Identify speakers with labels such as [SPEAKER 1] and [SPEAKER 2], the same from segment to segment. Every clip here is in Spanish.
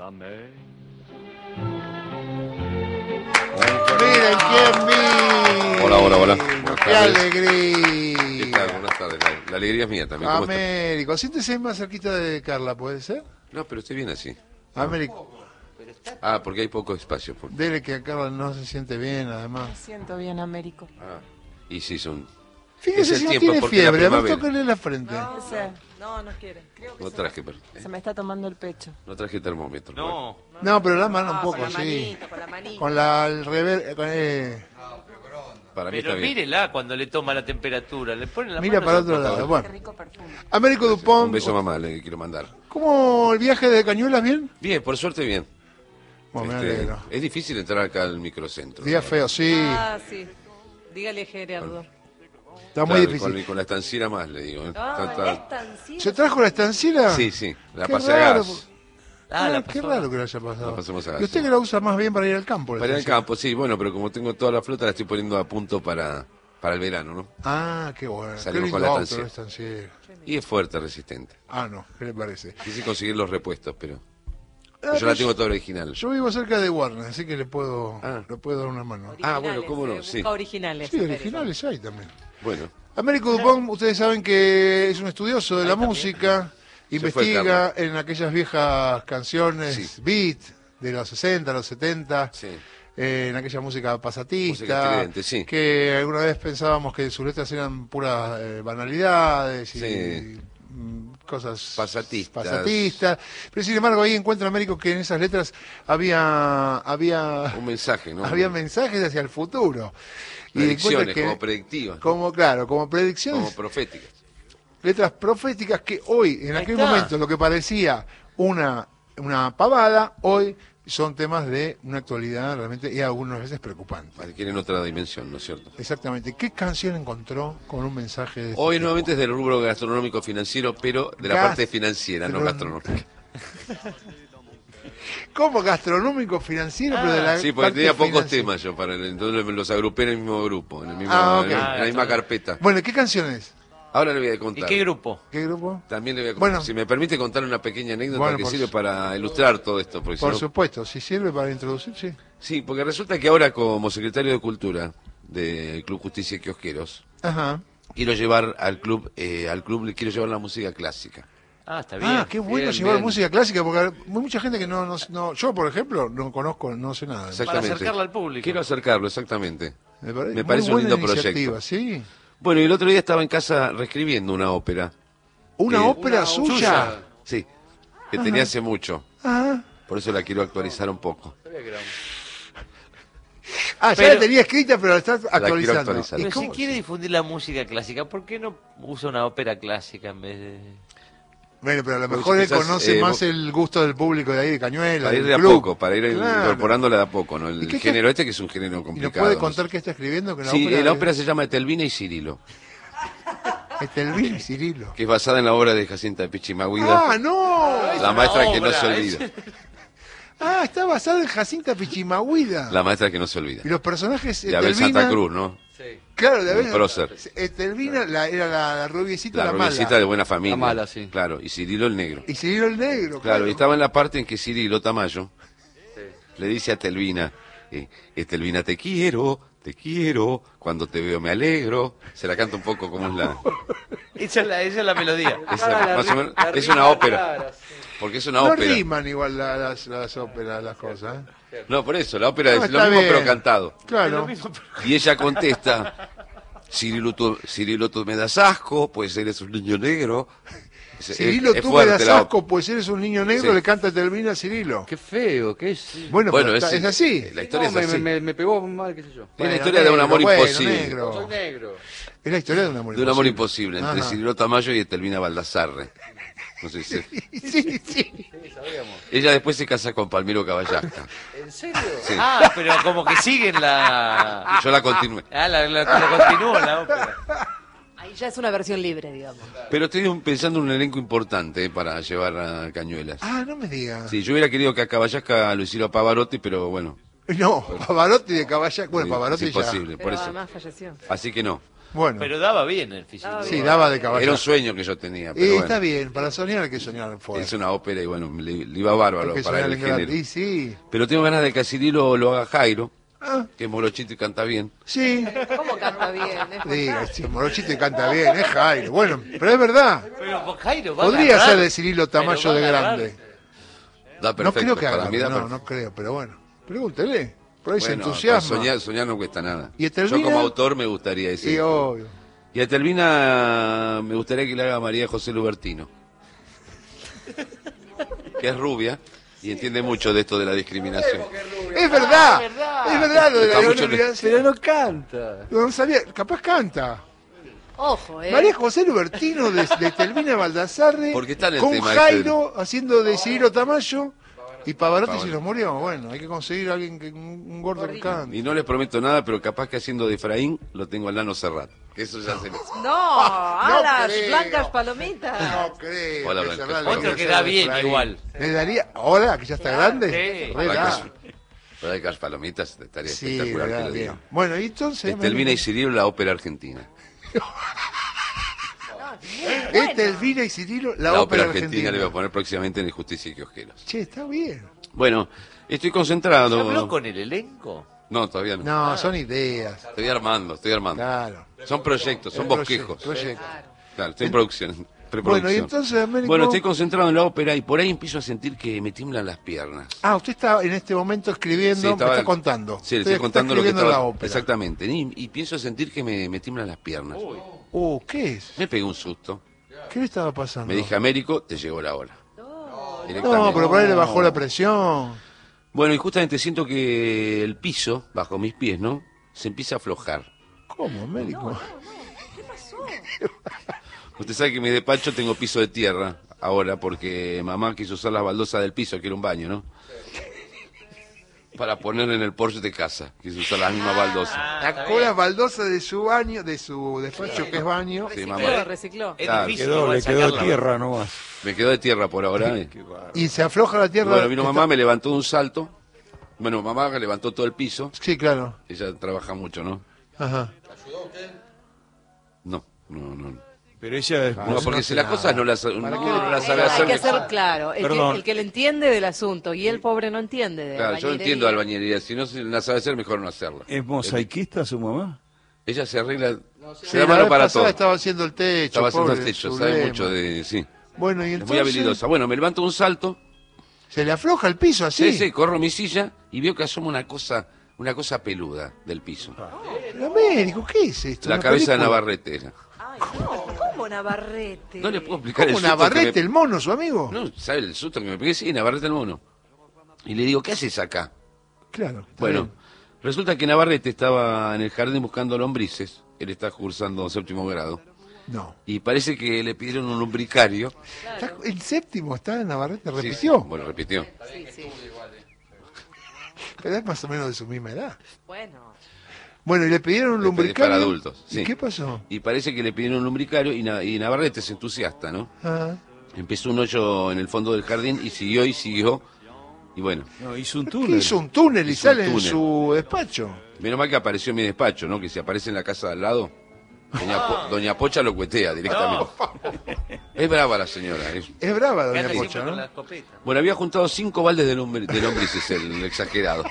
[SPEAKER 1] Miren quién vi.
[SPEAKER 2] Hola, hola, hola.
[SPEAKER 1] ¡Qué alegría!
[SPEAKER 2] ¿Qué tal? Buenas tardes. La alegría es mía también. ¿Cómo
[SPEAKER 1] Américo, siéntese más cerquita de Carla, ¿puede ser?
[SPEAKER 2] No, pero estoy bien así.
[SPEAKER 1] Américo,
[SPEAKER 2] Ah, porque hay poco espacio.
[SPEAKER 1] dele que a Carla no se siente bien, además.
[SPEAKER 3] Me siento bien, Américo.
[SPEAKER 2] Ah, y sí, son...
[SPEAKER 1] Fíjese
[SPEAKER 2] Es el
[SPEAKER 1] si no
[SPEAKER 2] tiempo,
[SPEAKER 1] tiene
[SPEAKER 2] porque la
[SPEAKER 1] fiebre, a ver,
[SPEAKER 2] primavera.
[SPEAKER 1] tóquenle la frente.
[SPEAKER 3] No quiere. Creo que
[SPEAKER 2] No traje,
[SPEAKER 3] se me está tomando el pecho.
[SPEAKER 2] no traje termómetro.
[SPEAKER 4] No.
[SPEAKER 1] No, pero la mano un poco,
[SPEAKER 3] con la
[SPEAKER 1] sí.
[SPEAKER 3] manito, con la manito.
[SPEAKER 1] Con la el rever...
[SPEAKER 2] Para mí
[SPEAKER 4] Pero
[SPEAKER 2] está bien.
[SPEAKER 4] mírela cuando le toma la temperatura. Le pone la
[SPEAKER 1] Mira
[SPEAKER 4] mano
[SPEAKER 1] para
[SPEAKER 4] en
[SPEAKER 1] otro
[SPEAKER 4] la-
[SPEAKER 1] lado.
[SPEAKER 3] Qué
[SPEAKER 1] Bueno,
[SPEAKER 3] rico perfume.
[SPEAKER 1] Américo
[SPEAKER 2] Un
[SPEAKER 1] Dupont,
[SPEAKER 2] beso mamá le quiero mandar.
[SPEAKER 1] ¿cómo el viaje de Cañuelas bien?
[SPEAKER 2] Bien, por suerte bien.
[SPEAKER 1] Bueno, me alegro.
[SPEAKER 2] Es difícil entrar acá al microcentro.
[SPEAKER 1] Día feo, sí.
[SPEAKER 3] Ah, sí. Dígale, Gerardo.
[SPEAKER 1] Está
[SPEAKER 2] Claro,
[SPEAKER 1] muy difícil.
[SPEAKER 2] con la estanciera más, le digo.
[SPEAKER 3] Ah, la estancilla.
[SPEAKER 1] ¿Se trajo la estanciera?
[SPEAKER 2] Sí, sí. La
[SPEAKER 1] Qué
[SPEAKER 2] pasé a
[SPEAKER 1] raro.
[SPEAKER 2] gas.
[SPEAKER 4] la
[SPEAKER 1] Qué
[SPEAKER 4] pasó.
[SPEAKER 1] raro que lo haya pasado.
[SPEAKER 2] La pasamos a gas,
[SPEAKER 1] Y usted
[SPEAKER 2] sí.
[SPEAKER 1] que la usa más bien para ir al campo. la
[SPEAKER 2] Para ir al
[SPEAKER 1] estanciera.
[SPEAKER 2] campo, sí. Bueno, pero como tengo toda la flota, la estoy poniendo a punto para el verano, ¿no?
[SPEAKER 1] Ah, qué bueno.
[SPEAKER 2] Salimos
[SPEAKER 1] Qué
[SPEAKER 2] con
[SPEAKER 1] lindo
[SPEAKER 2] la
[SPEAKER 1] auto, estanciera.
[SPEAKER 2] Y es fuerte, resistente.
[SPEAKER 1] Ah, no, ¿qué le parece?
[SPEAKER 2] Quise conseguir los repuestos, pero...
[SPEAKER 1] Ah,
[SPEAKER 2] yo la tengo toda original.
[SPEAKER 1] Yo vivo cerca de Warner, así que le puedo dar una mano.
[SPEAKER 2] Ah, bueno, cómo no, sí.
[SPEAKER 3] Busca originales.
[SPEAKER 1] Sí,
[SPEAKER 3] Américo.
[SPEAKER 1] originales hay también.
[SPEAKER 2] Bueno,
[SPEAKER 1] Américo Dupont, ustedes saben que es un estudioso de la música,
[SPEAKER 2] fue
[SPEAKER 1] investiga en aquellas viejas canciones
[SPEAKER 2] Sí.
[SPEAKER 1] beat de los 60, los 70,
[SPEAKER 2] sí.
[SPEAKER 1] en aquella música
[SPEAKER 2] Música
[SPEAKER 1] pasatista,
[SPEAKER 2] estridente, sí.
[SPEAKER 1] que alguna vez pensábamos que sus letras eran puras banalidades y
[SPEAKER 2] Sí.
[SPEAKER 1] cosas
[SPEAKER 2] Pasatistas.
[SPEAKER 1] Pero sin embargo ahí encuentra Américo que en esas letras había
[SPEAKER 2] Un mensaje, ¿no?
[SPEAKER 1] había mensajes hacia el futuro. Y encuentra
[SPEAKER 2] Predicciones,
[SPEAKER 1] que-
[SPEAKER 2] como predictivas. ¿no?
[SPEAKER 1] como predicciones,
[SPEAKER 2] Como proféticas.
[SPEAKER 1] letras proféticas que hoy, en
[SPEAKER 4] Ahí
[SPEAKER 1] aquel
[SPEAKER 4] está.
[SPEAKER 1] momento, lo que parecía una pavada, hoy son temas de una actualidad realmente y algunas veces preocupante.
[SPEAKER 2] Adquieren otra dimensión, ¿no es cierto?
[SPEAKER 1] Exactamente. ¿Qué canción encontró con un mensaje de este
[SPEAKER 2] Hoy
[SPEAKER 1] tipo?
[SPEAKER 2] nuevamente es del rubro gastronómico financiero, pero de la
[SPEAKER 1] Gas-
[SPEAKER 2] parte financiera, no gastronómica.
[SPEAKER 1] ¿Cómo gastronómico financiero? Pero de la
[SPEAKER 2] Sí, porque
[SPEAKER 1] parte
[SPEAKER 2] tenía pocos
[SPEAKER 1] financiera.
[SPEAKER 2] temas yo para entonces los agrupé en el mismo grupo, en, el mismo,
[SPEAKER 1] Ah, ok.
[SPEAKER 2] en la misma carpeta.
[SPEAKER 1] Bueno, ¿qué canción es?
[SPEAKER 2] Ahora le voy a
[SPEAKER 4] ¿Y
[SPEAKER 2] contar.
[SPEAKER 4] qué grupo?
[SPEAKER 1] ¿Qué grupo?
[SPEAKER 2] También le voy a contar.
[SPEAKER 1] Bueno.
[SPEAKER 2] Si me permite contar una pequeña anécdota
[SPEAKER 1] Bueno,
[SPEAKER 2] que
[SPEAKER 1] por
[SPEAKER 2] sirve
[SPEAKER 1] su-
[SPEAKER 2] para ilustrar todo esto. Porque si
[SPEAKER 1] Por
[SPEAKER 2] no-
[SPEAKER 1] supuesto, si sirve para introducir, sí.
[SPEAKER 2] Sí, porque resulta que ahora como secretario de Cultura del Club Justicia y Kiosqueros,
[SPEAKER 1] Ajá.
[SPEAKER 2] quiero llevar al club le quiero llevar la música clásica.
[SPEAKER 4] Ah, está bien.
[SPEAKER 1] Ah, qué bueno
[SPEAKER 4] Bien,
[SPEAKER 1] llevar
[SPEAKER 4] bien.
[SPEAKER 1] música clásica, porque hay mucha gente que no, yo por ejemplo, no conozco, no sé nada.
[SPEAKER 2] Exactamente.
[SPEAKER 4] acercarla al público.
[SPEAKER 2] Quiero acercarlo, exactamente.
[SPEAKER 1] Me
[SPEAKER 2] Me
[SPEAKER 1] muy
[SPEAKER 2] parece un
[SPEAKER 1] buena
[SPEAKER 2] lindo
[SPEAKER 1] iniciativa,
[SPEAKER 2] proyecto.
[SPEAKER 1] sí.
[SPEAKER 2] Bueno, y el otro día estaba en casa reescribiendo una ópera.
[SPEAKER 1] ¿Una
[SPEAKER 2] Sí.
[SPEAKER 1] ópera
[SPEAKER 4] Una
[SPEAKER 1] suya?
[SPEAKER 2] Sí, que tenía hace mucho.
[SPEAKER 1] Ajá.
[SPEAKER 2] Por eso la quiero actualizar un poco.
[SPEAKER 1] Ah, ya
[SPEAKER 4] Pero-
[SPEAKER 1] la tenía escrita, pero la estás
[SPEAKER 2] quiero
[SPEAKER 1] actualizando.
[SPEAKER 2] actualizar.
[SPEAKER 1] ¿Y
[SPEAKER 4] Pero si
[SPEAKER 1] cómo?
[SPEAKER 4] quiere difundir la música clásica, ¿por qué no usa una ópera clásica en vez de...?
[SPEAKER 1] Bueno, pero a lo
[SPEAKER 2] Porque
[SPEAKER 1] mejor él
[SPEAKER 2] quizás,
[SPEAKER 1] conoce más
[SPEAKER 2] vos-
[SPEAKER 1] el gusto del público de ahí, de Cañuelas.
[SPEAKER 2] Para ir
[SPEAKER 1] del
[SPEAKER 2] de a
[SPEAKER 1] club.
[SPEAKER 2] poco, para ir
[SPEAKER 1] Claro.
[SPEAKER 2] incorporándola de a poco, ¿no?
[SPEAKER 1] ¿Y
[SPEAKER 2] El
[SPEAKER 1] qué
[SPEAKER 2] género este que es un género
[SPEAKER 1] ¿Y nos
[SPEAKER 2] complicado.
[SPEAKER 1] puede
[SPEAKER 2] ¿no?
[SPEAKER 1] contar qué está escribiendo? Que
[SPEAKER 2] Sí, la ópera se llama Etelvina y Cirilo,
[SPEAKER 1] Estelvina y Cirilo.
[SPEAKER 2] que es basada en la obra de Jacinta Pichimahuida,
[SPEAKER 1] ¡Ah, no!
[SPEAKER 2] la maestra que no
[SPEAKER 4] obra,
[SPEAKER 2] se olvida.
[SPEAKER 1] Ah, está basada en Jacinta Pichimahuida.
[SPEAKER 2] La maestra que no se olvida.
[SPEAKER 1] Y los personajes
[SPEAKER 2] De Abel Santa Cruz, ¿no?
[SPEAKER 1] Claro, de
[SPEAKER 2] Un
[SPEAKER 1] Abel.
[SPEAKER 2] prócer.
[SPEAKER 1] Estelvina era la rubiecita,
[SPEAKER 2] La
[SPEAKER 1] la
[SPEAKER 2] rubiecita
[SPEAKER 1] mala.
[SPEAKER 2] de buena familia.
[SPEAKER 5] La mala, sí.
[SPEAKER 2] Claro, y Cirilo el negro.
[SPEAKER 1] Y Cirilo el negro.
[SPEAKER 2] Claro, y estaba en la parte en que Cirilo Tamayo le dice a Telvina, Telvina, te quiero, cuando te veo me alegro. Se la canta un poco como es la...
[SPEAKER 4] Esa es la melodía.
[SPEAKER 2] más o menos, es una ópera. Porque es una
[SPEAKER 1] No
[SPEAKER 2] ópera.
[SPEAKER 1] riman igual las óperas, las cosas. ¿eh?
[SPEAKER 2] No, por eso, la ópera
[SPEAKER 1] No,
[SPEAKER 2] es lo
[SPEAKER 1] está
[SPEAKER 2] mismo
[SPEAKER 1] bien.
[SPEAKER 2] pero cantado.
[SPEAKER 1] Claro.
[SPEAKER 2] Y ella contesta, Cirilo, tú me das asco, pues eres un niño negro.
[SPEAKER 1] Cirilo,
[SPEAKER 2] es
[SPEAKER 1] tú me
[SPEAKER 2] fuerte
[SPEAKER 1] das
[SPEAKER 2] la
[SPEAKER 1] asco, pues eres un niño negro,
[SPEAKER 2] Sí.
[SPEAKER 1] le canta Estelvina a Cirilo.
[SPEAKER 5] Qué feo, qué es.
[SPEAKER 1] Bueno,
[SPEAKER 2] Bueno,
[SPEAKER 1] pero es así.
[SPEAKER 2] La historia
[SPEAKER 5] No,
[SPEAKER 2] es así.
[SPEAKER 5] me pegó mal, qué sé yo.
[SPEAKER 2] Es
[SPEAKER 1] Bueno,
[SPEAKER 2] la historia de un amor
[SPEAKER 1] negro,
[SPEAKER 2] imposible.
[SPEAKER 1] negro.
[SPEAKER 5] Soy negro.
[SPEAKER 1] Es la historia de un amor
[SPEAKER 2] De un amor imposible entre
[SPEAKER 1] Ajá.
[SPEAKER 2] Cirilo Tamayo y Etelvina Baldassarre. No sé si...
[SPEAKER 1] Sí, sí.
[SPEAKER 2] Ella después se casa con Palmiro Caballasca.
[SPEAKER 5] ¿En serio?
[SPEAKER 2] Sí.
[SPEAKER 4] Ah, pero como que siguen la...
[SPEAKER 2] Yo la continué.
[SPEAKER 4] Ah, la continúa la ópera.
[SPEAKER 3] Ahí ya es una versión libre, digamos.
[SPEAKER 2] Pero estoy pensando en un elenco importante para llevar a Cañuelas.
[SPEAKER 1] Ah, no me digas.
[SPEAKER 2] Sí, yo hubiera querido que a Caballasca lo hiciera Pavarotti, pero bueno,
[SPEAKER 1] No, Pavarotti de Caballasca. Bueno,
[SPEAKER 2] sí,
[SPEAKER 1] Pavarotti
[SPEAKER 2] es imposible,
[SPEAKER 3] Pero
[SPEAKER 2] por eso.
[SPEAKER 3] además falleció.
[SPEAKER 2] Así que no.
[SPEAKER 1] Bueno,
[SPEAKER 4] Pero daba bien el físico.
[SPEAKER 3] Daba
[SPEAKER 1] sí,
[SPEAKER 3] bien.
[SPEAKER 1] daba de caballo.
[SPEAKER 2] Era un sueño que yo tenía, pero
[SPEAKER 1] Está
[SPEAKER 2] bueno,
[SPEAKER 1] bien, para soñar hay que soñar fuerte.
[SPEAKER 2] es una ópera y bueno, le iba bárbaro
[SPEAKER 1] Hay que
[SPEAKER 2] para
[SPEAKER 1] soñar
[SPEAKER 2] el
[SPEAKER 1] en grande.
[SPEAKER 2] género.
[SPEAKER 1] Y sí.
[SPEAKER 2] Pero tengo ganas de que Cirilo lo haga Jairo,
[SPEAKER 1] Ah,
[SPEAKER 2] que es morochito y canta bien.
[SPEAKER 1] sí.
[SPEAKER 3] ¿Cómo canta bien? Es
[SPEAKER 1] Diga,
[SPEAKER 3] fantástico.
[SPEAKER 1] si Morochito canta bien, es Jairo. Bueno, pero es verdad.
[SPEAKER 4] Pero vos, Jairo, va a
[SPEAKER 1] Podría
[SPEAKER 4] agarrar,
[SPEAKER 1] ser de Cirilo Tamayo
[SPEAKER 4] pero va
[SPEAKER 1] de
[SPEAKER 4] a agarrar.
[SPEAKER 1] grande.
[SPEAKER 2] Da
[SPEAKER 1] No
[SPEAKER 2] perfecto,
[SPEAKER 1] creo que
[SPEAKER 2] para
[SPEAKER 1] haga,
[SPEAKER 2] mí da
[SPEAKER 1] no,
[SPEAKER 2] perfecto.
[SPEAKER 1] no creo, pero bueno. Pregúntele. Por ahí se
[SPEAKER 2] Bueno,
[SPEAKER 1] entusiasma.
[SPEAKER 2] soñar no cuesta nada.
[SPEAKER 1] ¿Y
[SPEAKER 2] Yo
[SPEAKER 1] Etelvina?
[SPEAKER 2] como autor me gustaría decir.
[SPEAKER 1] Sí, obvio.
[SPEAKER 2] Y a Etelvina me gustaría que le haga María José Lubertino, que es rubia y entiende mucho de esto de la discriminación.
[SPEAKER 1] Es verdad, es verdad lo de la
[SPEAKER 2] Está mucho-
[SPEAKER 1] discriminación.
[SPEAKER 5] Pero no canta.
[SPEAKER 1] No sabía, capaz canta.
[SPEAKER 3] Ojo,
[SPEAKER 1] María José Lubertino de Telvina Baldassarre
[SPEAKER 2] Porque está en el
[SPEAKER 1] con
[SPEAKER 2] tema
[SPEAKER 1] Jairo haciendo de Cirilo Tamayo y Pavarotti se
[SPEAKER 2] Pavarotti.
[SPEAKER 1] nos murió. Bueno, hay que conseguir a alguien un gordo que
[SPEAKER 3] Gordito.
[SPEAKER 1] cante.
[SPEAKER 2] Y no les prometo nada, pero capaz que haciendo de Efraín lo tengo al Nano Serrat. Que eso ya se...
[SPEAKER 3] No, a las
[SPEAKER 1] creo.
[SPEAKER 3] blancas palomitas.
[SPEAKER 1] No creo.
[SPEAKER 2] Hola,
[SPEAKER 1] que
[SPEAKER 2] Blanca.
[SPEAKER 1] Serrat le
[SPEAKER 4] Otro
[SPEAKER 1] quiere
[SPEAKER 4] que
[SPEAKER 1] hacer
[SPEAKER 4] da
[SPEAKER 1] de
[SPEAKER 4] bien
[SPEAKER 1] Efraín.
[SPEAKER 4] igual.
[SPEAKER 1] Le daría, ahora que ya está grande,
[SPEAKER 4] sí.
[SPEAKER 1] re
[SPEAKER 2] Para
[SPEAKER 1] da.
[SPEAKER 2] que las palomitas estaría
[SPEAKER 1] Sí,
[SPEAKER 2] espectacular
[SPEAKER 1] le da
[SPEAKER 2] que lo
[SPEAKER 1] bien.
[SPEAKER 2] digan.
[SPEAKER 1] Bueno, y entonces...
[SPEAKER 2] Estelvina y Cirilo, la ópera argentina.
[SPEAKER 1] Estelvina y Cirilo, la,
[SPEAKER 2] La
[SPEAKER 1] ópera
[SPEAKER 2] ópera argentina
[SPEAKER 1] argentina.
[SPEAKER 2] le voy a poner próximamente en el Justicia y Kiosqueros.
[SPEAKER 1] Che, está bien.
[SPEAKER 2] Bueno, estoy
[SPEAKER 4] ¿Se
[SPEAKER 2] concentrado.
[SPEAKER 4] habló con el elenco?
[SPEAKER 2] No, todavía no.
[SPEAKER 1] No, son ideas.
[SPEAKER 2] Estoy armando.
[SPEAKER 1] Claro.
[SPEAKER 2] Son proyectos, son
[SPEAKER 1] Es
[SPEAKER 2] bosquejos.
[SPEAKER 1] proyecto.
[SPEAKER 2] Claro, estoy en producción.
[SPEAKER 1] Bueno, y
[SPEAKER 2] preproducción.
[SPEAKER 1] entonces, Américo...
[SPEAKER 2] Bueno, estoy concentrado en la ópera y por ahí empiezo a sentir que me tiemblan las piernas.
[SPEAKER 1] Ah, usted está en este momento escribiendo, me está contando.
[SPEAKER 2] Sí, le
[SPEAKER 1] Usted
[SPEAKER 2] estoy contando lo que
[SPEAKER 1] escribiendo
[SPEAKER 2] estaba...
[SPEAKER 1] la ópera.
[SPEAKER 2] Exactamente. Y pienso sentir que me tiemblan las piernas.
[SPEAKER 1] ¿Qué es?
[SPEAKER 2] Me pegué un susto.
[SPEAKER 1] ¿Qué le estaba pasando?
[SPEAKER 2] Me dije, Américo, te llegó la hora.
[SPEAKER 1] no,
[SPEAKER 2] Directamente.
[SPEAKER 1] pero por ahí le bajó la presión.
[SPEAKER 2] Bueno, y justamente siento que el piso, bajo mis pies, ¿no? Se empieza a aflojar.
[SPEAKER 1] ¿Cómo, Américo?
[SPEAKER 2] Usted sabe que en mi despacho tengo piso de tierra ahora porque mamá quiso usar las baldosas del piso, que era un baño, ¿no? Para poner en el porche de casa. Quiso usar la misma baldosa.
[SPEAKER 1] Sacó las baldosas de su baño, de su despacho que es baño.
[SPEAKER 2] Sí,
[SPEAKER 3] Recicló,
[SPEAKER 2] mamá.
[SPEAKER 3] recicló.
[SPEAKER 4] Es
[SPEAKER 2] Claro.
[SPEAKER 4] difícil
[SPEAKER 5] Quedó,
[SPEAKER 4] igual
[SPEAKER 5] le quedó
[SPEAKER 4] sacarla.
[SPEAKER 5] tierra nomás.
[SPEAKER 2] Me quedó de tierra por ahora.
[SPEAKER 1] Y se afloja la
[SPEAKER 2] Y
[SPEAKER 1] tierra.
[SPEAKER 2] bueno, vino
[SPEAKER 1] está-
[SPEAKER 2] mamá, me levantó de un salto. Bueno, mamá levantó todo el piso.
[SPEAKER 1] Sí, claro.
[SPEAKER 2] Ella trabaja mucho, ¿no?
[SPEAKER 1] Ajá.
[SPEAKER 2] No.
[SPEAKER 5] Pero ella
[SPEAKER 2] No, porque si las cosas no las, uno no las sabe
[SPEAKER 3] Hay
[SPEAKER 2] hacer.
[SPEAKER 3] que ser claro.
[SPEAKER 5] Perdón.
[SPEAKER 3] El que le entiende del asunto y el pobre no entiende de
[SPEAKER 2] Claro, yo
[SPEAKER 3] albañilería.
[SPEAKER 2] entiendo de albañilería. Si no se la sabe hacer, mejor no hacerla.
[SPEAKER 5] es mosaiquista su mamá.
[SPEAKER 2] Ella se arregla.
[SPEAKER 1] Sí,
[SPEAKER 2] Se da
[SPEAKER 1] la
[SPEAKER 2] mano
[SPEAKER 1] vez
[SPEAKER 2] para
[SPEAKER 1] pasada
[SPEAKER 2] todo.
[SPEAKER 1] estaba haciendo el techo.
[SPEAKER 2] Estaba haciendo el
[SPEAKER 1] pobre,
[SPEAKER 2] techo,
[SPEAKER 1] su
[SPEAKER 2] sabe
[SPEAKER 1] lema.
[SPEAKER 2] mucho de. Sí.
[SPEAKER 1] Bueno, y
[SPEAKER 2] Es
[SPEAKER 1] entonces
[SPEAKER 2] muy habilidosa. Bueno, me levanto de un salto.
[SPEAKER 1] se le afloja el piso así.
[SPEAKER 2] Sí, corro mi silla y veo que asoma una cosa peluda del piso.
[SPEAKER 1] Pero, Américo, ¿qué es esto?
[SPEAKER 2] La
[SPEAKER 1] ¿Una
[SPEAKER 2] cabeza de
[SPEAKER 1] película?
[SPEAKER 2] Navarrete era.
[SPEAKER 3] Ay, no, ¿cómo Navarrete?
[SPEAKER 2] No le puedo explicar
[SPEAKER 1] ¿Cómo
[SPEAKER 2] el susto que
[SPEAKER 1] Navarrete,
[SPEAKER 2] me...
[SPEAKER 1] el mono, su amigo?
[SPEAKER 2] No, ¿sabe el susto que me pegué? Sí, Navarrete el mono. Y le digo, ¿qué haces acá?
[SPEAKER 1] Claro. está
[SPEAKER 2] Bueno,
[SPEAKER 1] bien.
[SPEAKER 2] resulta que Navarrete estaba en el jardín buscando lombrices. Él está cursando séptimo grado.
[SPEAKER 1] No.
[SPEAKER 2] Y parece que le pidieron un lumbricario.
[SPEAKER 1] Está- el séptimo está en Navarrete,
[SPEAKER 2] Sí,
[SPEAKER 1] repitió.
[SPEAKER 2] bueno, repitió.
[SPEAKER 3] Sí, sí.
[SPEAKER 1] Pero es más o menos de su misma edad.
[SPEAKER 3] Bueno.
[SPEAKER 1] Bueno, y le pidieron un lumbricario.
[SPEAKER 2] Para adultos,
[SPEAKER 1] ¿Y
[SPEAKER 2] sí.
[SPEAKER 1] qué pasó?
[SPEAKER 2] Y parece que le pidieron un lumbricario y Navarrete es entusiasta, ¿no?
[SPEAKER 1] Ah,
[SPEAKER 2] Empezó un hoyo en el fondo del jardín y siguió. Y bueno,
[SPEAKER 5] No, hizo un
[SPEAKER 1] ¿qué
[SPEAKER 5] túnel.
[SPEAKER 1] hizo un túnel y
[SPEAKER 2] Hizo un
[SPEAKER 1] sale en
[SPEAKER 2] túnel.
[SPEAKER 1] su despacho?
[SPEAKER 2] menos mal que apareció en mi despacho, ¿no? Que si aparece en la casa de al lado, doña Pocha lo cuetea directamente. Es brava la señora.
[SPEAKER 1] Es brava,
[SPEAKER 4] Que
[SPEAKER 1] doña
[SPEAKER 4] anda
[SPEAKER 1] Pocha,
[SPEAKER 4] siempre con
[SPEAKER 1] ¿no?
[SPEAKER 4] la escopeta.
[SPEAKER 2] Bueno, había juntado 5 baldes de lombrices, el exagerado.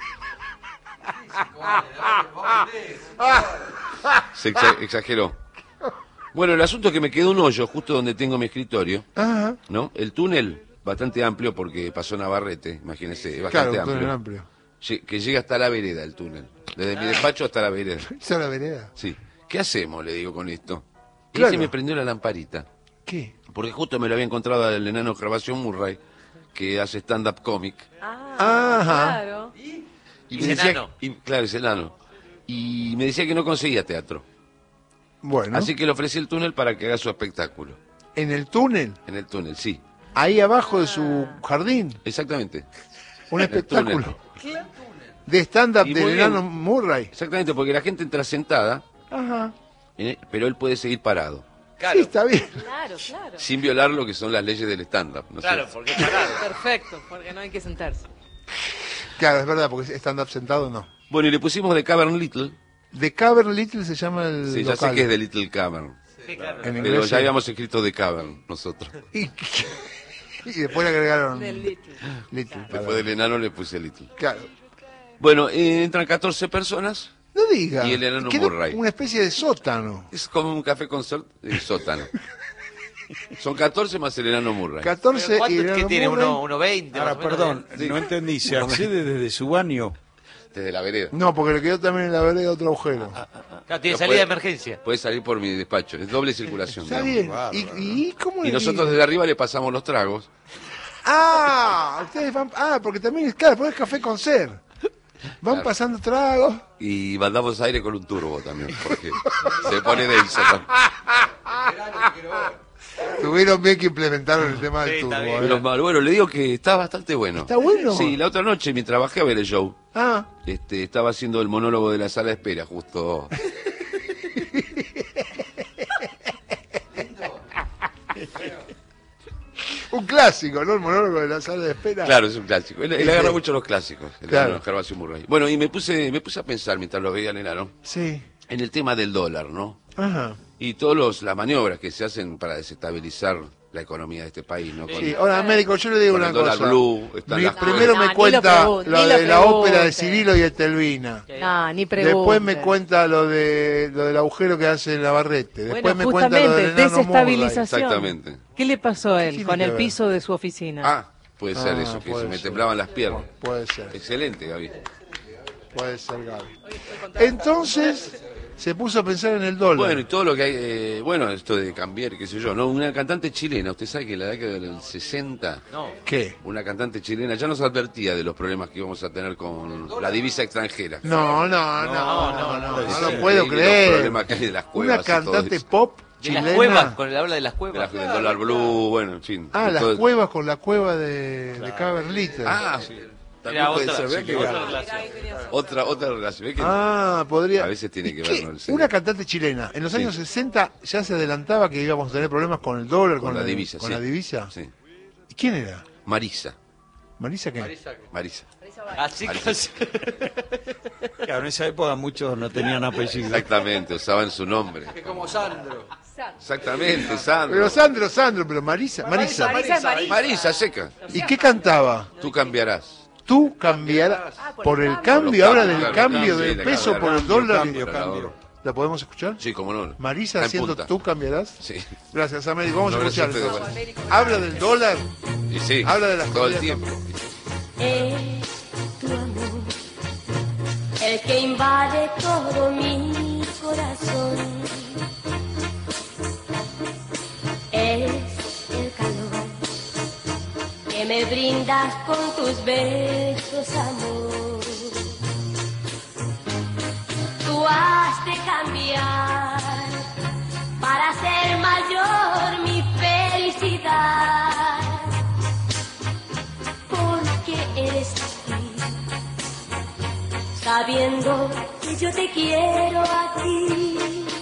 [SPEAKER 2] Exageró. Bueno, el asunto es que me quedó un hoyo justo donde tengo mi escritorio,
[SPEAKER 1] Ajá.
[SPEAKER 2] ¿no? El túnel, bastante amplio porque pasó Navarrete, imagínese,
[SPEAKER 1] Claro,
[SPEAKER 2] bastante
[SPEAKER 1] un túnel
[SPEAKER 2] amplio.
[SPEAKER 1] amplio.
[SPEAKER 2] Que llega hasta la vereda el túnel. Desde mi despacho hasta la vereda.
[SPEAKER 1] Esa es la vereda.
[SPEAKER 2] Sí. ¿Qué hacemos? Le digo con esto. Y
[SPEAKER 1] Claro.
[SPEAKER 2] se me prendió la lamparita.
[SPEAKER 1] ¿Qué?
[SPEAKER 2] Porque justo me lo había encontrado el enano Gervasio Murray, que hace stand-up comic.
[SPEAKER 3] Ah,
[SPEAKER 1] Ajá.
[SPEAKER 3] claro.
[SPEAKER 2] Y
[SPEAKER 4] Es enano.
[SPEAKER 2] claro, es enano. Y me decía que no conseguía teatro.
[SPEAKER 1] Bueno,
[SPEAKER 2] Así que le ofrecí el túnel para que haga su espectáculo.
[SPEAKER 1] en el túnel,
[SPEAKER 2] En el túnel, sí.
[SPEAKER 1] ahí abajo de su jardín,
[SPEAKER 2] Exactamente.
[SPEAKER 1] un
[SPEAKER 2] En el
[SPEAKER 1] espectáculo de stand-up
[SPEAKER 2] Y
[SPEAKER 1] del
[SPEAKER 2] muy
[SPEAKER 1] enano
[SPEAKER 2] bien.
[SPEAKER 1] Murray.
[SPEAKER 2] Exactamente, porque la gente entra sentada,
[SPEAKER 1] Ajá.
[SPEAKER 2] pero él puede seguir parado.
[SPEAKER 4] Claro,
[SPEAKER 1] Sí, está bien.
[SPEAKER 3] Claro, claro.
[SPEAKER 2] Sin violar lo que son las leyes del stand-up. ¿no es
[SPEAKER 4] claro,
[SPEAKER 2] cierto?
[SPEAKER 4] porque es parado.
[SPEAKER 3] Perfecto, porque no hay que sentarse.
[SPEAKER 1] Claro, es verdad, porque stand-up sentado no.
[SPEAKER 2] Bueno, y le pusimos de Cavern Little,
[SPEAKER 1] The Cavern Little se llama el
[SPEAKER 2] Sí, ya
[SPEAKER 1] local.
[SPEAKER 2] sé que es de Little Cavern.
[SPEAKER 4] Sí, claro.
[SPEAKER 1] En
[SPEAKER 2] Pero
[SPEAKER 1] inglés,
[SPEAKER 2] ya
[SPEAKER 1] sí.
[SPEAKER 2] habíamos escrito The Cavern nosotros.
[SPEAKER 1] Y después le agregaron
[SPEAKER 3] Del Little.
[SPEAKER 1] Little.
[SPEAKER 2] Después del enano le puse Little.
[SPEAKER 1] Claro.
[SPEAKER 2] Bueno, entran 14 personas.
[SPEAKER 1] No diga.
[SPEAKER 2] Y el enano
[SPEAKER 1] Quedó
[SPEAKER 2] Murray.
[SPEAKER 1] una especie de sótano.
[SPEAKER 2] Es como un café concert de sótano. Son 14 más el enano Murray.
[SPEAKER 1] 14
[SPEAKER 4] Pero
[SPEAKER 1] y
[SPEAKER 4] ¿cuánto
[SPEAKER 1] el
[SPEAKER 4] es que
[SPEAKER 1] enano
[SPEAKER 4] tiene?
[SPEAKER 1] Murray.
[SPEAKER 4] ¿Uno 20?
[SPEAKER 5] Ahora, perdón,
[SPEAKER 2] Sí.
[SPEAKER 5] no entendí. ¿Se accede desde su baño?
[SPEAKER 2] Desde la vereda.
[SPEAKER 1] No, porque le quedó también en la vereda otro agujero.
[SPEAKER 4] Claro, tiene
[SPEAKER 2] No
[SPEAKER 4] salida
[SPEAKER 2] puede-
[SPEAKER 4] de emergencia.
[SPEAKER 2] Puede salir por mi despacho. Es doble circulación.
[SPEAKER 1] Está
[SPEAKER 2] digamos.
[SPEAKER 1] bien. ¿Y cómo
[SPEAKER 2] Y
[SPEAKER 1] le
[SPEAKER 2] nosotros
[SPEAKER 1] digo?
[SPEAKER 2] desde arriba le pasamos los tragos.
[SPEAKER 1] Ah, ustedes van. Ah, porque también es claro, porque es café con ser. Van
[SPEAKER 2] Claro.
[SPEAKER 1] pasando tragos.
[SPEAKER 2] Y mandamos aire con un turbo también. Porque se pone denso. también.
[SPEAKER 1] Tuvieron bien que implementaron el tema del
[SPEAKER 4] Sí,
[SPEAKER 1] turbo.
[SPEAKER 4] está bien.
[SPEAKER 2] Menos mal. Bueno, le digo que está bastante bueno.
[SPEAKER 1] ¿Está bueno?
[SPEAKER 2] Sí, la otra noche mientras bajé a ver el show,
[SPEAKER 1] Ah,
[SPEAKER 2] estaba haciendo el monólogo de la sala de espera, justo.
[SPEAKER 1] un clásico, ¿no? El monólogo de la sala de espera.
[SPEAKER 2] Claro, es un clásico. Él agarra mucho los clásicos, el
[SPEAKER 1] Claro.
[SPEAKER 2] enano Gervasio Murray. Bueno, y me puse a pensar mientras lo veía el enano,
[SPEAKER 1] Sí.
[SPEAKER 2] en el tema del dólar, ¿no?
[SPEAKER 1] Ajá.
[SPEAKER 2] Y todas las maniobras que se hacen para desestabilizar la economía de este país, ¿no? Con-
[SPEAKER 1] Sí, ahora Américo, yo le digo
[SPEAKER 2] Con
[SPEAKER 1] una
[SPEAKER 2] el dólar
[SPEAKER 1] cosa.
[SPEAKER 2] blue, están las
[SPEAKER 1] Primero
[SPEAKER 3] No,
[SPEAKER 1] me
[SPEAKER 3] ni lo
[SPEAKER 1] cuenta
[SPEAKER 3] pregunte,
[SPEAKER 1] lo
[SPEAKER 3] ni
[SPEAKER 1] de
[SPEAKER 3] lo
[SPEAKER 1] la ópera de
[SPEAKER 3] pregunte.
[SPEAKER 1] Cirilo y Etelvina.
[SPEAKER 3] No, ni pregunte.
[SPEAKER 1] Después me cuenta lo del agujero que hace Navarrete. Después
[SPEAKER 3] Bueno,
[SPEAKER 1] me cuenta lo del
[SPEAKER 3] justamente,
[SPEAKER 1] enano
[SPEAKER 3] desestabilización.
[SPEAKER 2] Exactamente.
[SPEAKER 3] ¿Qué le pasó a
[SPEAKER 1] ¿Qué
[SPEAKER 3] él
[SPEAKER 1] tiene
[SPEAKER 3] con
[SPEAKER 1] que
[SPEAKER 3] el
[SPEAKER 1] ver?
[SPEAKER 3] piso de su oficina?
[SPEAKER 2] Ah, puede ser
[SPEAKER 1] Ah,
[SPEAKER 2] eso, que
[SPEAKER 1] puede
[SPEAKER 2] se me
[SPEAKER 1] ser.
[SPEAKER 2] temblaban las piernas.
[SPEAKER 1] Puede ser,
[SPEAKER 2] Excelente, Gaby.
[SPEAKER 1] puede ser, Gaby. Entonces, se puso a pensar en el dólar.
[SPEAKER 2] Bueno, y todo lo que hay, bueno, esto de cambiar, qué sé yo, ¿no? Una cantante chilena, usted sabe que en la década del 60,
[SPEAKER 4] No.
[SPEAKER 1] ¿Qué?
[SPEAKER 2] una cantante chilena ya nos advertía de los problemas que íbamos a tener con la divisa extranjera.
[SPEAKER 1] No lo puedo
[SPEAKER 2] Increíble los
[SPEAKER 1] creer.
[SPEAKER 2] problemas que hay de las cuevas
[SPEAKER 1] Una
[SPEAKER 2] y todo
[SPEAKER 1] cantante
[SPEAKER 2] eso.
[SPEAKER 1] pop
[SPEAKER 4] De las
[SPEAKER 1] chilena.
[SPEAKER 4] cuevas, con el habla de las
[SPEAKER 2] De
[SPEAKER 4] cuevas.
[SPEAKER 2] del dólar blue, bueno, en fin.
[SPEAKER 1] Ah,
[SPEAKER 2] de
[SPEAKER 1] las
[SPEAKER 2] todo-
[SPEAKER 1] cuevas con la cueva de Cavern Little.
[SPEAKER 2] Ah, también
[SPEAKER 4] Era
[SPEAKER 2] puede
[SPEAKER 4] otra,
[SPEAKER 2] ser, ¿ve que
[SPEAKER 4] otra
[SPEAKER 2] va?
[SPEAKER 4] relación.
[SPEAKER 2] Otra relación. ¿Ve que
[SPEAKER 1] Podría.
[SPEAKER 2] A veces tiene que
[SPEAKER 1] ¿Qué?
[SPEAKER 2] ver, ¿no? El serio.
[SPEAKER 1] Una cantante chilena. En los
[SPEAKER 2] Sí.
[SPEAKER 1] años 60 ya se adelantaba que íbamos a tener problemas con el dólar,
[SPEAKER 2] Con la divisa,
[SPEAKER 1] con
[SPEAKER 2] sí.
[SPEAKER 1] la divisa.
[SPEAKER 2] Sí.
[SPEAKER 1] ¿Y quién era?
[SPEAKER 2] Marisa.
[SPEAKER 1] ¿Marisa qué?
[SPEAKER 2] Marisa.
[SPEAKER 4] Así casi.
[SPEAKER 5] Claro, en esa época muchos no tenían apellido.
[SPEAKER 2] Exactamente, usaban su nombre.
[SPEAKER 6] Como Sandro.
[SPEAKER 2] Exactamente, Sandro.
[SPEAKER 1] Pero Sandro, pero Marisa.
[SPEAKER 2] Marisa seca.
[SPEAKER 1] ¿Y qué cantaba?
[SPEAKER 2] Tú cambiarás.
[SPEAKER 1] Tú cambiarás por el cambio,
[SPEAKER 2] Por
[SPEAKER 1] ahora
[SPEAKER 2] los
[SPEAKER 1] del
[SPEAKER 2] cambios,
[SPEAKER 1] cambio
[SPEAKER 2] sí,
[SPEAKER 1] del
[SPEAKER 2] de
[SPEAKER 1] peso
[SPEAKER 2] cambiar.
[SPEAKER 1] por el dólar.
[SPEAKER 5] Cambio.
[SPEAKER 1] ¿La podemos escuchar?
[SPEAKER 2] Sí, cómo no.
[SPEAKER 1] Marisa
[SPEAKER 2] Está en
[SPEAKER 1] haciendo
[SPEAKER 2] punta.
[SPEAKER 1] tú cambiarás.
[SPEAKER 2] Sí.
[SPEAKER 1] Gracias, Américo. Vamos a
[SPEAKER 2] No,
[SPEAKER 1] escuchar.
[SPEAKER 2] gracias a
[SPEAKER 1] entonces.
[SPEAKER 2] ustedes.
[SPEAKER 1] Habla del dólar.
[SPEAKER 2] Y sí,
[SPEAKER 1] Habla de las
[SPEAKER 2] todo el
[SPEAKER 1] comidas
[SPEAKER 2] tiempo.
[SPEAKER 7] Es tu amor el que invade todo mi corazón. Es el calor que me brindas con tus besos, amor. Tú has de cambiar para hacer mayor mi felicidad. Porque eres así, sabiendo que yo te quiero a ti.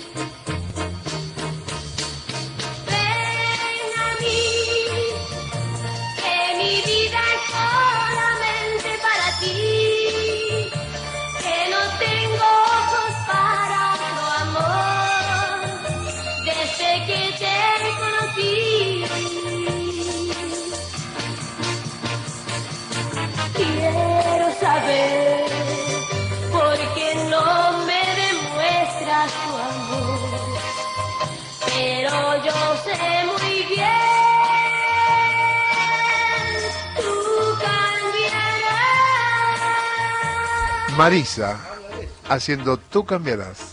[SPEAKER 7] Ven a mí, que mi vida es solamente para ti, que no tengo ojos para tu amor, desde que te conocí. Quiero saber por qué no me demuestras tu amor, pero yo sé muy bien, tú cambiarás.
[SPEAKER 1] Marisa haciendo tú cambiarás.